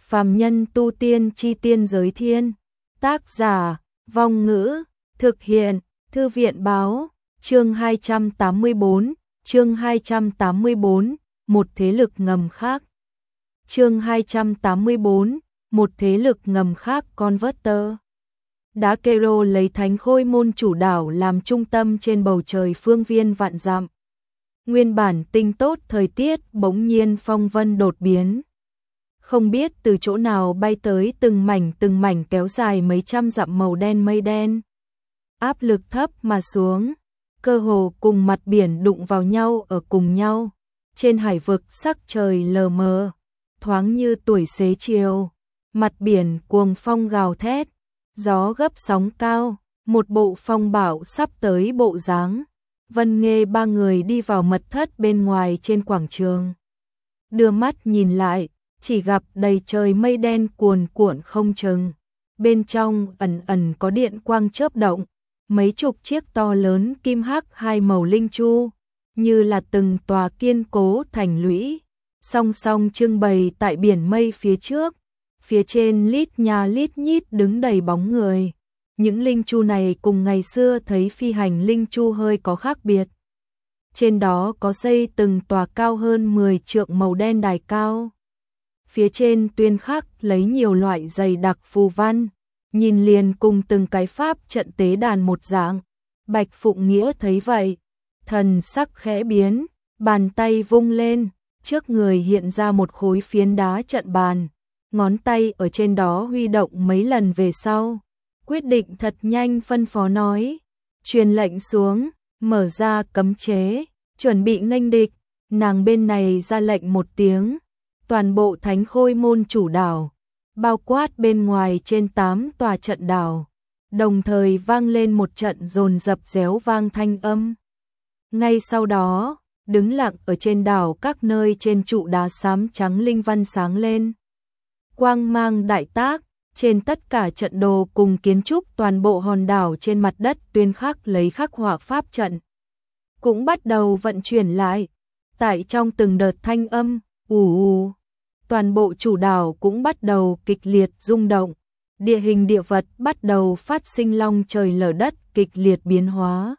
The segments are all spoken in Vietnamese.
Phàm nhân tu tiên chi tiên giới thiên. Tác giả, Vong Ngữ, thực hiện, Thư viện báo, chương 284, chương 284, một thế lực ngầm khác. Chương 284, một thế lực ngầm khác Converter. Đá Kero lấy Thánh Khôi Môn chủ đảo làm trung tâm trên bầu trời phương viên vạn dặm. Nguyên bản tinh tốt thời tiết bỗng nhiên phong vân đột biến. Không biết từ chỗ nào bay tới từng mảnh kéo dài mấy trăm dặm màu đen mây đen. Áp lực thấp mà xuống, cơ hồ cùng mặt biển đụng vào nhau ở cùng nhau. Trên hải vực sắc trời lờ mờ, thoáng như tuổi xế chiều. Mặt biển cuồng phong gào thét, gió gấp sóng cao, một bộ phong bạo sắp tới bộ dáng. Vân Nghê ba người đi vào mật thất bên ngoài trên quảng trường. Đưa mắt nhìn lại, chỉ gặp đầy trời mây đen cuồn cuộn không chừng. Bên trong ẩn ẩn có điện quang chớp động, mấy chục chiếc to lớn kim hắc hai màu linh chu, như là từng tòa kiên cố thành lũy, song song trưng bày tại biển mây phía trước. Phía trên lít nha lít nhít đứng đầy bóng người. Những linh chu này cùng ngày xưa thấy phi hành linh chu hơi có khác biệt. Trên đó có xây từng tòa cao hơn 10 trượng màu đen đài cao. Phía trên tuyên khắc lấy nhiều loại dày đặc phù văn, nhìn liền cùng từng cái pháp trận tế đàn một dạng. Bạch Phụng Nghĩa thấy vậy, thần sắc khẽ biến, bàn tay vung lên, trước người hiện ra một khối phiến đá trận bàn. Ngón tay ở trên đó huy động mấy lần về sau, quyết định thật nhanh phân phó nói, truyền lệnh xuống, mở ra cấm chế, chuẩn bị nghênh địch. Nàng bên này ra lệnh một tiếng, toàn bộ Thánh Khôi Môn chủ đảo, bao quát bên ngoài trên 8 tòa trận đảo, đồng thời vang lên một trận dồn dập réo vang thanh âm. Ngay sau đó, đứng lặng ở trên đảo các nơi trên trụ đá xám trắng linh văn sáng lên. Quang mang đại tác, trên tất cả trận đồ cùng kiến trúc toàn bộ hòn đảo trên mặt đất tuyên khắc lấy khắc họa pháp trận. Cũng bắt đầu vận chuyển lại, tại trong từng đợt thanh âm, ù. Toàn bộ chủ đảo cũng bắt đầu kịch liệt rung động, địa hình địa vật bắt đầu phát sinh long trời lở đất kịch liệt biến hóa.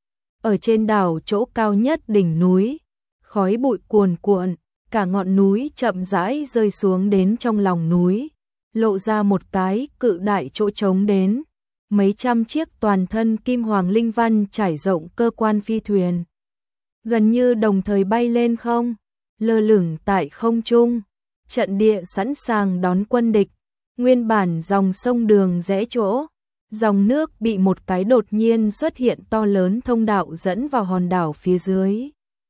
Ở trên đảo chỗ cao nhất đỉnh núi, khói bụi cuồn cuộn, cả ngọn núi chậm rãi rơi xuống đến trong lòng núi, lộ ra một cái cự đại chỗ trống đến. Mấy trăm chiếc toàn thân kim hoàng linh văn trải rộng cơ quan phi thuyền, gần như đồng thời bay lên không, lơ lửng tại không trung. Trận địa sẵn sàng đón quân địch. Nguyên bản dòng sông đường rẽ chỗ, dòng nước bị một cái đột nhiên xuất hiện to lớn thông đạo dẫn vào hòn đảo phía dưới.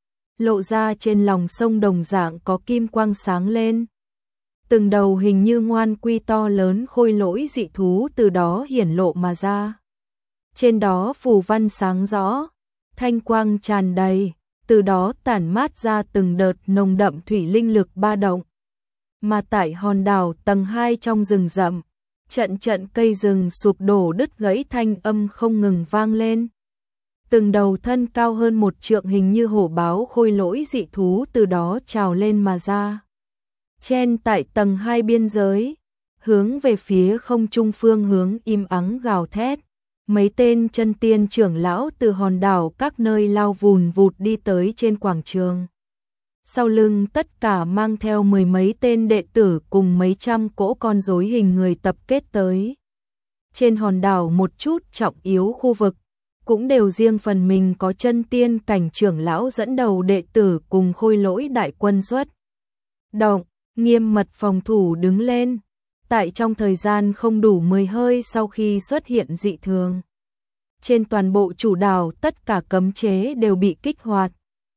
Lộ ra trên lòng sông đồng dạng có kim quang sáng lên. Từng đầu hình như ngoan quy to lớn khôi lỗi dị thú từ đó hiển lộ mà ra. Trên đó phù văn sáng rõ, thanh quang tràn đầy, từ đó tản mát ra từng đợt nồng đậm thủy linh lực ba động. Mà tại hòn đảo tầng 2 trong rừng rậm, trận cây rừng sụp đổ đứt gãy thanh âm không ngừng vang lên. Từng đầu thân cao hơn 1 trượng hình như hổ báo khôi lỗi dị thú từ đó trào lên mà ra. Chen tại tầng 2 biên giới, hướng về phía không trung phương hướng im ắng gào thét. Mấy tên chân tiên trưởng lão từ hòn đảo các nơi lao vùn vụt đi tới trên quảng trường. Sau lưng tất cả mang theo 10 mấy tên đệ tử cùng mấy trăm cỗ con rối hình người tập kết tới. Trên hòn đảo một chút trọng yếu khu vực, cũng đều riêng phần mình có chân tiên cảnh trưởng lão dẫn đầu đệ tử cùng khôi lỗi đại quân xuất động, nghiêm mật phòng thủ đứng lên. Tại trong thời gian không đủ 10 hơi sau khi xuất hiện dị thường, trên toàn bộ chủ đảo tất cả cấm chế đều bị kích hoạt.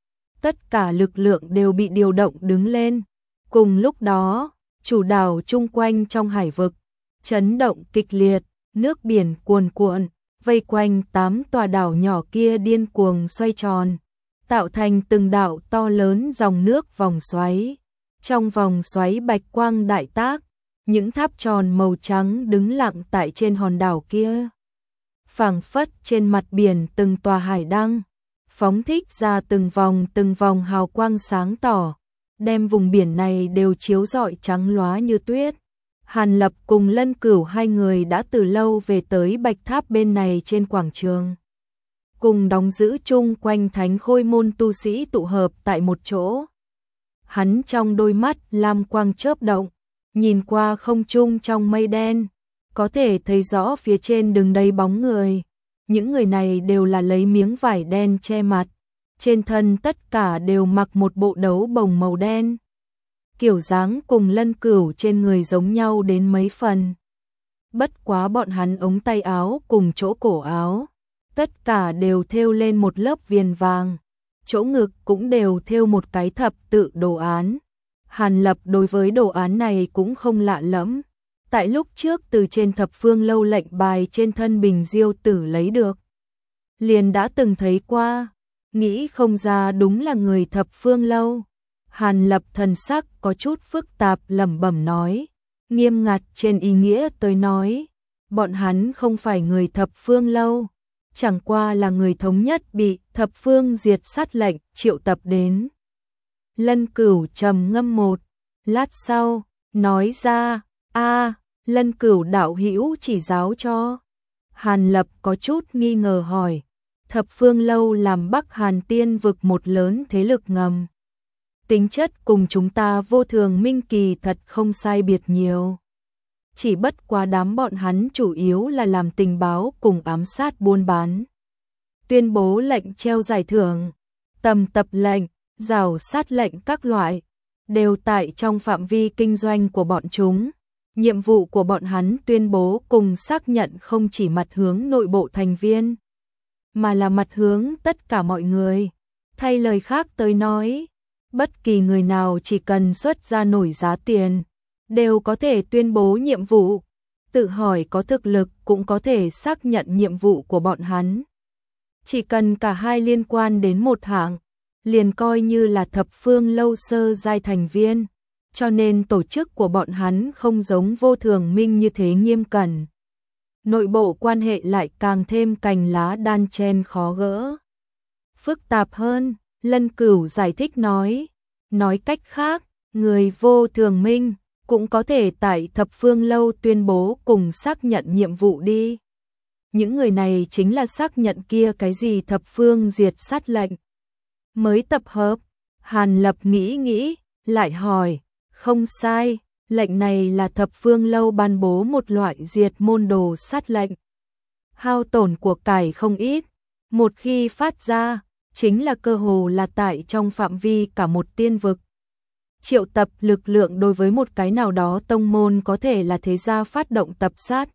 Tất cả lực lượng đều bị điều động đứng lên. Cùng lúc đó, chủ đảo chung quanh trong hải vực, chấn động kịch liệt, nước biển cuồn cuộn, vây quanh 8 tòa đảo nhỏ kia điên cuồng xoay tròn, tạo thành từng đạo to lớn dòng nước vòng xoáy. Trong vòng xoáy bạch quang đại tác, những tháp tròn màu trắng đứng lặng tại trên hòn đảo kia. Phảng phất trên mặt biển từng tòa hải đăng, phóng thích ra từng vòng hào quang sáng tỏ, đem vùng biển này đều chiếu rọi trắng lóa như tuyết. Hàn Lập cùng Lân Cửu hai người đã từ lâu về tới Bạch Tháp bên này trên quảng trường. Cùng đóng giữ chung quanh thánh khôi môn tu sĩ tụ hợp tại một chỗ. Hắn trong đôi mắt lam quang chớp động, nhìn qua không trung trong mây đen, có thể thấy rõ phía trên đứng đầy bóng người. Những người này đều là lấy miếng vải đen che mặt, trên thân tất cả đều mặc một bộ đấu bồng màu đen. Kiểu dáng cùng Lân Cửu trên người giống nhau đến mấy phần. Bất quá bọn hắn ống tay áo cùng chỗ cổ áo, tất cả đều thêu lên một lớp viền vàng, chỗ ngực cũng đều thêu một cái thập tự đồ án. Hàn Lập đối với đồ án này cũng không lạ lẫm, tại lúc trước từ trên Thập Phương Lâu lệnh bài trên thân Bình Diêu Tử lấy được, liền đã từng thấy qua, nghĩ không ra đúng là người Thập Phương Lâu. Hàn Lập thần sắc có chút phức tạp lẩm bẩm nói, nghiêm ngặt trên ý nghĩa tới nói, bọn hắn không phải người Thập Phương Lâu, chẳng qua là người thống nhất bị Thập Phương diệt sát lệnh triệu tập đến. Lân Cửu trầm ngâm một lát sau, nói ra, Lân Cửu đạo hữu chỉ giáo cho. Hàn Lập có chút nghi ngờ hỏi, Thập Phương Lâu làm Bắc Hàn Tiên vực một lớn thế lực ngầm. Tính chất cùng chúng ta Vô Thường Minh kỳ thật không sai biệt nhiều. Chỉ bất quá đám bọn hắn chủ yếu là làm tình báo cùng ám sát buôn bán. Tuyên bố lệnh treo giải thưởng, tầm tập lệnh, rào sát lệnh các loại, đều tại trong phạm vi kinh doanh của bọn chúng. Nhiệm vụ của bọn hắn tuyên bố cùng xác nhận không chỉ mặt hướng nội bộ thành viên, mà là mặt hướng tất cả mọi người. Thay lời khác tới nói, bất kỳ người nào chỉ cần xuất ra nổi giá tiền, đều có thể tuyên bố nhiệm vụ, tự hỏi có thực lực cũng có thể xác nhận nhiệm vụ của bọn hắn. Chỉ cần cả hai liên quan đến một hạng, liền coi như là Thập Phương Lâu sơ giai thành viên, cho nên tổ chức của bọn hắn không giống Vô Thường Minh như thế nghiêm cẩn. Nội bộ quan hệ lại càng thêm cành lá đan chen khó gỡ. Phức tạp hơn, Lân Cửu giải thích nói cách khác, người Vô Thường Minh cũng có thể tại Thập Phương Lâu tuyên bố cùng xác nhận nhiệm vụ đi. Những người này chính là xác nhận kia cái gì Thập Phương diệt sát lệnh. Mới tập hợp, Hàn Lập nghĩ, lại hỏi, không sai, lệnh này là Thập Phương Lâu ban bố một loại diệt môn đồ sát lệnh. Hao tổn của cải không ít, một khi phát ra, chính là cơ hồ là tại trong phạm vi cả một tiên vực. Triệu tập lực lượng đối với một cái nào đó tông môn có thể là thế gia phát động tập sát.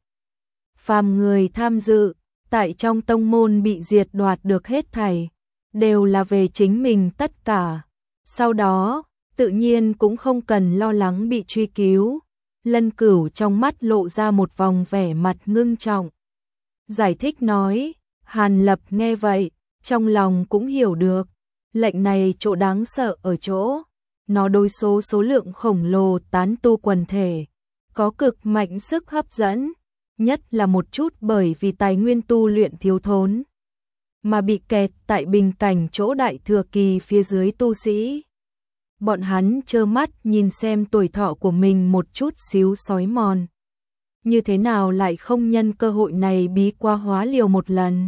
Phàm người tham dự, tại trong tông môn bị diệt đoạt được hết thảy, đều là về chính mình tất cả. Sau đó, tự nhiên cũng không cần lo lắng bị truy cứu. Lân Cửu trong mắt lộ ra một vòng vẻ mặt ngưng trọng. Giải thích nói, Hàn Lập nghe vậy, trong lòng cũng hiểu được. Lệnh này chỗ đáng sợ ở chỗ, nó đối số lượng khổng lồ tán tu quần thể, có cực mạnh sức hấp dẫn, nhất là một chút bởi vì tài nguyên tu luyện thiếu thốn, mà bị kẹt tại bình cảnh chỗ đại thừa kỳ phía dưới tu sĩ. Bọn hắn trơ mắt nhìn xem tuổi thọ của mình một chút xíu xói mòn. Như thế nào lại không nhân cơ hội này bí qua hóa liều một lần.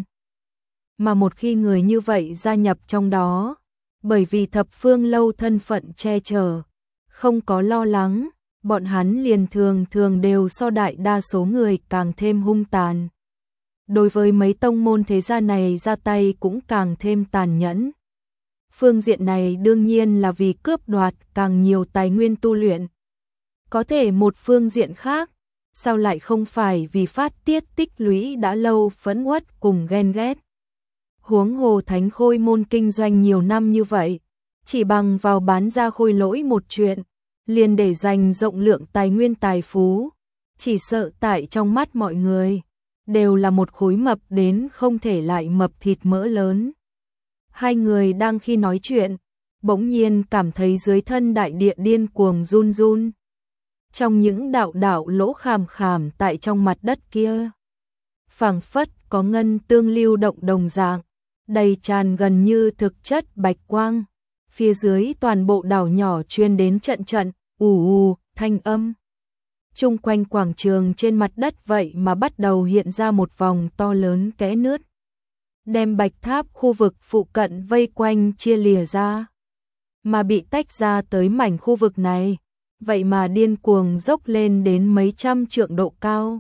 Mà một khi người như vậy gia nhập trong đó, bởi vì Thập Phương Lâu thân phận che chở, không có lo lắng, bọn hắn liền thường đều so đại đa số người càng thêm hung tàn. Đối với mấy tông môn thế gia này ra tay cũng càng thêm tàn nhẫn. Phương diện này đương nhiên là vì cướp đoạt càng nhiều tài nguyên tu luyện. Có thể một phương diện khác, sao lại không phải vì phát tiết tích lũy đã lâu phẫn uất cùng ghen ghét. Huống hồ Thánh Khôi môn kinh doanh nhiều năm như vậy, chỉ bằng vào bán ra khôi lỗi một chuyện, liền để dành rộng lượng tài nguyên tài phú, chỉ sợ tại trong mắt mọi người, đều là một khối mập đến không thể lại mập thịt mỡ lớn. Hai người đang khi nói chuyện, bỗng nhiên cảm thấy dưới thân đại địa điên cuồng run run. Trong những đạo lỗ khảm khảm tại trong mặt đất kia, phảng phất có ngân tương lưu động đồng dạng, đầy tràn gần như thực chất bạch quang. Phía dưới toàn bộ đảo nhỏ truyền đến trận ù thanh âm. Chung quanh quảng trường trên mặt đất vậy mà bắt đầu hiện ra một vòng to lớn kẽ nứt, đem bạch tháp khu vực phụ cận vây quanh chia lìa ra, mà bị tách ra tới mảnh khu vực này, vậy mà điên cuồng dốc lên đến mấy trăm trượng độ cao.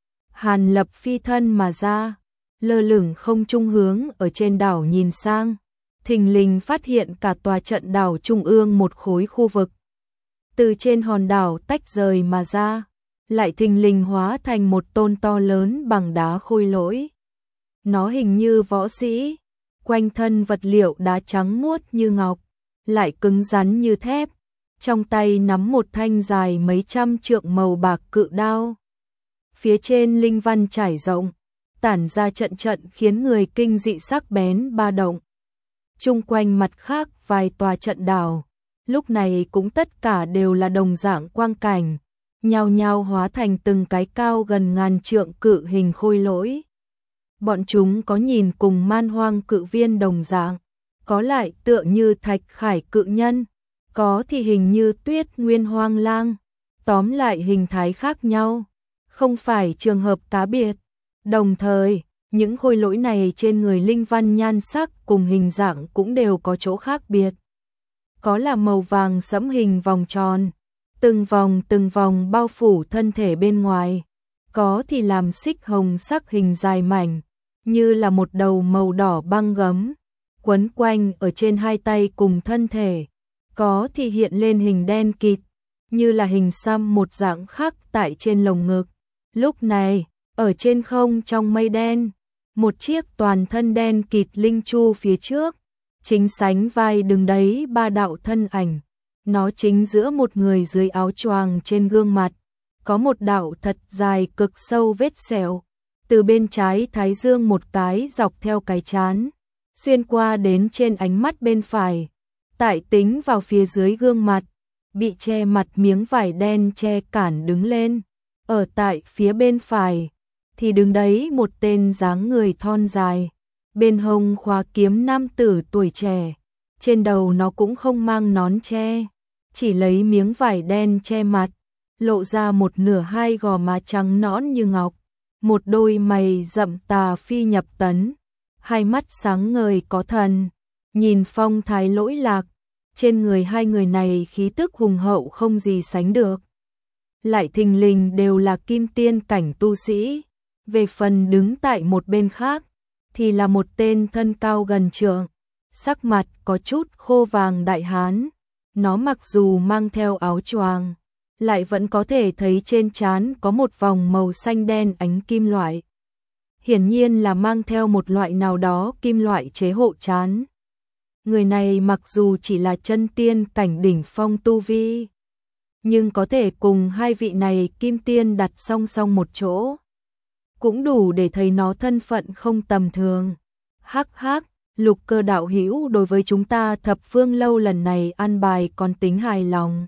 Hàn Lập phi thân mà ra, lơ lửng không trung hướng ở trên đảo nhìn sang, thình lình phát hiện cả tòa trận đảo trung ương một khối khu vực. Từ trên hòn đảo tách rời mà ra, lại thình lình hóa thành một tôn to lớn bằng đá khôi lỗi. Nó hình như võ sĩ, quanh thân vật liệu đá trắng muốt như ngọc, lại cứng rắn như thép, trong tay nắm một thanh dài mấy trăm trượng màu bạc cự đao. Phía trên linh văn trải rộng, tản ra trận trận khiến người kinh dị sắc bén ba động. Chung quanh mặt khác vài tòa trận đảo, lúc này cũng tất cả đều là đồng dạng quang cảnh, nhao nhao hóa thành từng cái cao gần ngàn trượng cự hình khôi lỗi. Bọn chúng có nhìn cùng man hoang cự viên đồng dạng, có lại tựa như thạch khải cự nhân, có thì hình như tuyết nguyên hoang lang, tóm lại hình thái khác nhau, không phải trường hợp cá biệt. Đồng thời, những khôi lỗi này trên người linh văn nhan sắc cùng hình dạng cũng đều có chỗ khác biệt. Có là màu vàng sẫm hình vòng tròn, từng vòng bao phủ thân thể bên ngoài, có thì làm xích hồng sắc hình dài mảnh, như là một đầu màu đỏ băng gấm, quấn quanh ở trên hai tay cùng thân thể, có thì hiện lên hình đen kịt, như là hình xăm một dạng khác tại trên lồng ngực. Lúc này, ở trên không trong mây đen, một chiếc toàn thân đen kịt linh chu phía trước, chính sánh vai đứng đấy ba đạo thân ảnh. Nó chính giữa một người dưới áo choàng, trên gương mặt có một đạo thật dài cực sâu vết sẹo, từ bên trái thái dương một cái dọc theo cái trán, xuyên qua đến trên ánh mắt bên phải, tại tính vào phía dưới gương mặt, bị che mặt miếng vải đen che cản đứng lên. Ở tại phía bên phải thì đứng đấy một tên dáng người thon dài, bên hông khóa kiếm nam tử tuổi trẻ, trên đầu nó cũng không mang nón che, chỉ lấy miếng vải đen che mặt, lộ ra một nửa hai gò má trắng nõn như ngọc, một đôi mày rậm tà phi nhập tấn, hai mắt sáng ngời có thần, nhìn phong thái lỗi lạc, trên người hai người này khí tức hùng hậu không gì sánh được. Lại thình lình đều là kim tiên cảnh tu sĩ, về phần đứng tại một bên khác, thì là một tên thân cao gần trượng, sắc mặt có chút khô vàng đại hán, nó mặc dù mang theo áo choàng, lại vẫn có thể thấy trên trán có một vòng màu xanh đen ánh kim loại. Hiển nhiên là mang theo một loại nào đó kim loại chế hộ trán. Người này mặc dù chỉ là chân tiên cảnh đỉnh phong tu vi, nhưng có thể cùng hai vị này kim tiên đặt song song một chỗ, cũng đủ để thấy nó thân phận không tầm thường. Hắc hắc, Lục Cơ đạo hữu đối với chúng ta Thập Phương lâu lần này an bài còn tính hài lòng.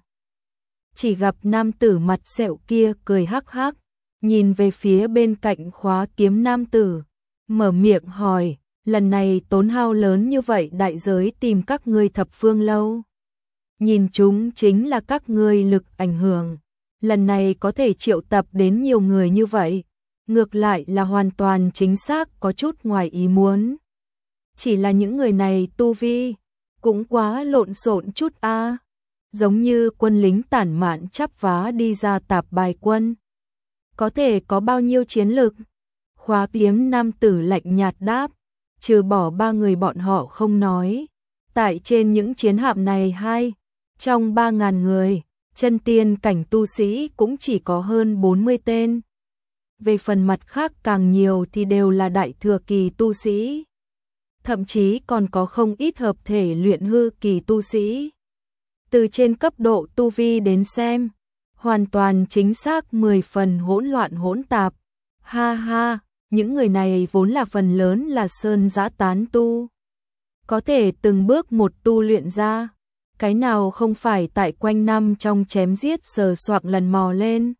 Chỉ gặp nam tử mặt sẹo kia cười hắc hắc, nhìn về phía bên cạnh khóa kiếm nam tử, mở miệng hỏi, lần này tốn hao lớn như vậy đại giới tìm các ngươi Thập Phương lâu. Nhìn chúng chính là các ngươi lực ảnh hưởng, lần này có thể triệu tập đến nhiều người như vậy, ngược lại là hoàn toàn chính xác có chút ngoài ý muốn. Chỉ là những người này tu vi cũng quá lộn xộn chút a, giống như quân lính tản mạn chắp vá đi ra tạp bài quân. Có thể có bao nhiêu chiến lực? Khóa kiếm nam tử lạnh nhạt đáp, trừ bỏ ba người bọn họ không nói. Tại trên những chiến hạm này trong 3.000 người, chân tiên cảnh tu sĩ cũng chỉ có hơn 40 tên. Về phần mặt khác càng nhiều thì đều là đại thừa kỳ tu sĩ. Thậm chí còn có không ít hợp thể luyện hư kỳ tu sĩ. Từ trên cấp độ tu vi đến xem, hoàn toàn chính xác 10 phần hỗn loạn hỗn tạp. Ha ha, những người này vốn là phần lớn là sơn giã tán tu. Có thể từng bước một tu luyện ra, cái nào không phải tại quanh năm trong chém giết sờ soạng lần mò lên.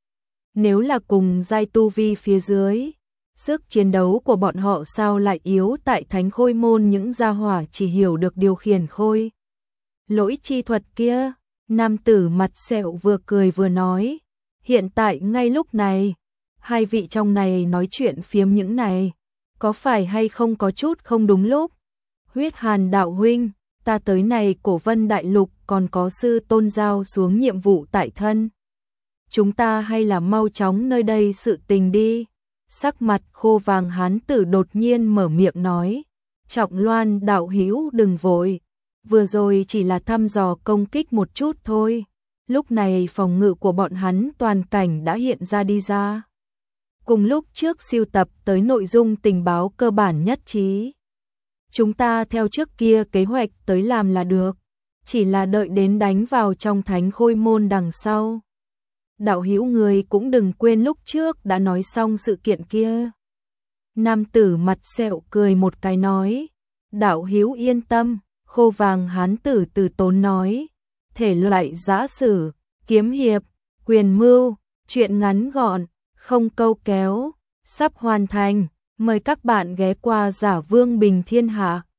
Nếu là cùng giai tu vi phía dưới, sức chiến đấu của bọn họ sao lại yếu tại thánh khôi môn những gia hỏa chỉ hiểu được điều khiển khôi lỗi chi thuật kia. Nam tử mặt sẹo vừa cười vừa nói, Hiện tại ngay lúc này, hai vị trong này nói chuyện phiếm những này, có phải hay không có chút không đúng lúc? Huyết Hàn đạo huynh, ta tới này Cổ Vân Đại Lục còn có sư tôn giao xuống nhiệm vụ tại thân. Chúng ta hay là mau chóng nơi đây sự tình đi. Sắc mặt khô vàng hán tử đột nhiên mở miệng nói. Trọng Loan đạo hữu đừng vội, vừa rồi chỉ là thăm dò công kích một chút thôi. Lúc này phòng ngự của bọn hắn toàn cảnh đã hiện ra đi ra. Cùng lúc trước siêu tập tới nội dung tình báo cơ bản nhất trí. Chúng ta theo trước kia kế hoạch tới làm là được, chỉ là đợi đến đánh vào trong thánh khôi môn đằng sau. Đạo hữu người cũng đừng quên lúc trước đã nói xong sự kiện kia. Nam tử mặt sẹo cười một cái nói, đạo hữu yên tâm, khô vàng hán tử từ tốn nói, thể loại giã sử, kiếm hiệp, quyền mưu, chuyện ngắn gọn, không câu kéo, sắp hoàn thành, mời các bạn ghé qua Giả Vương Bình Thiên Hạ.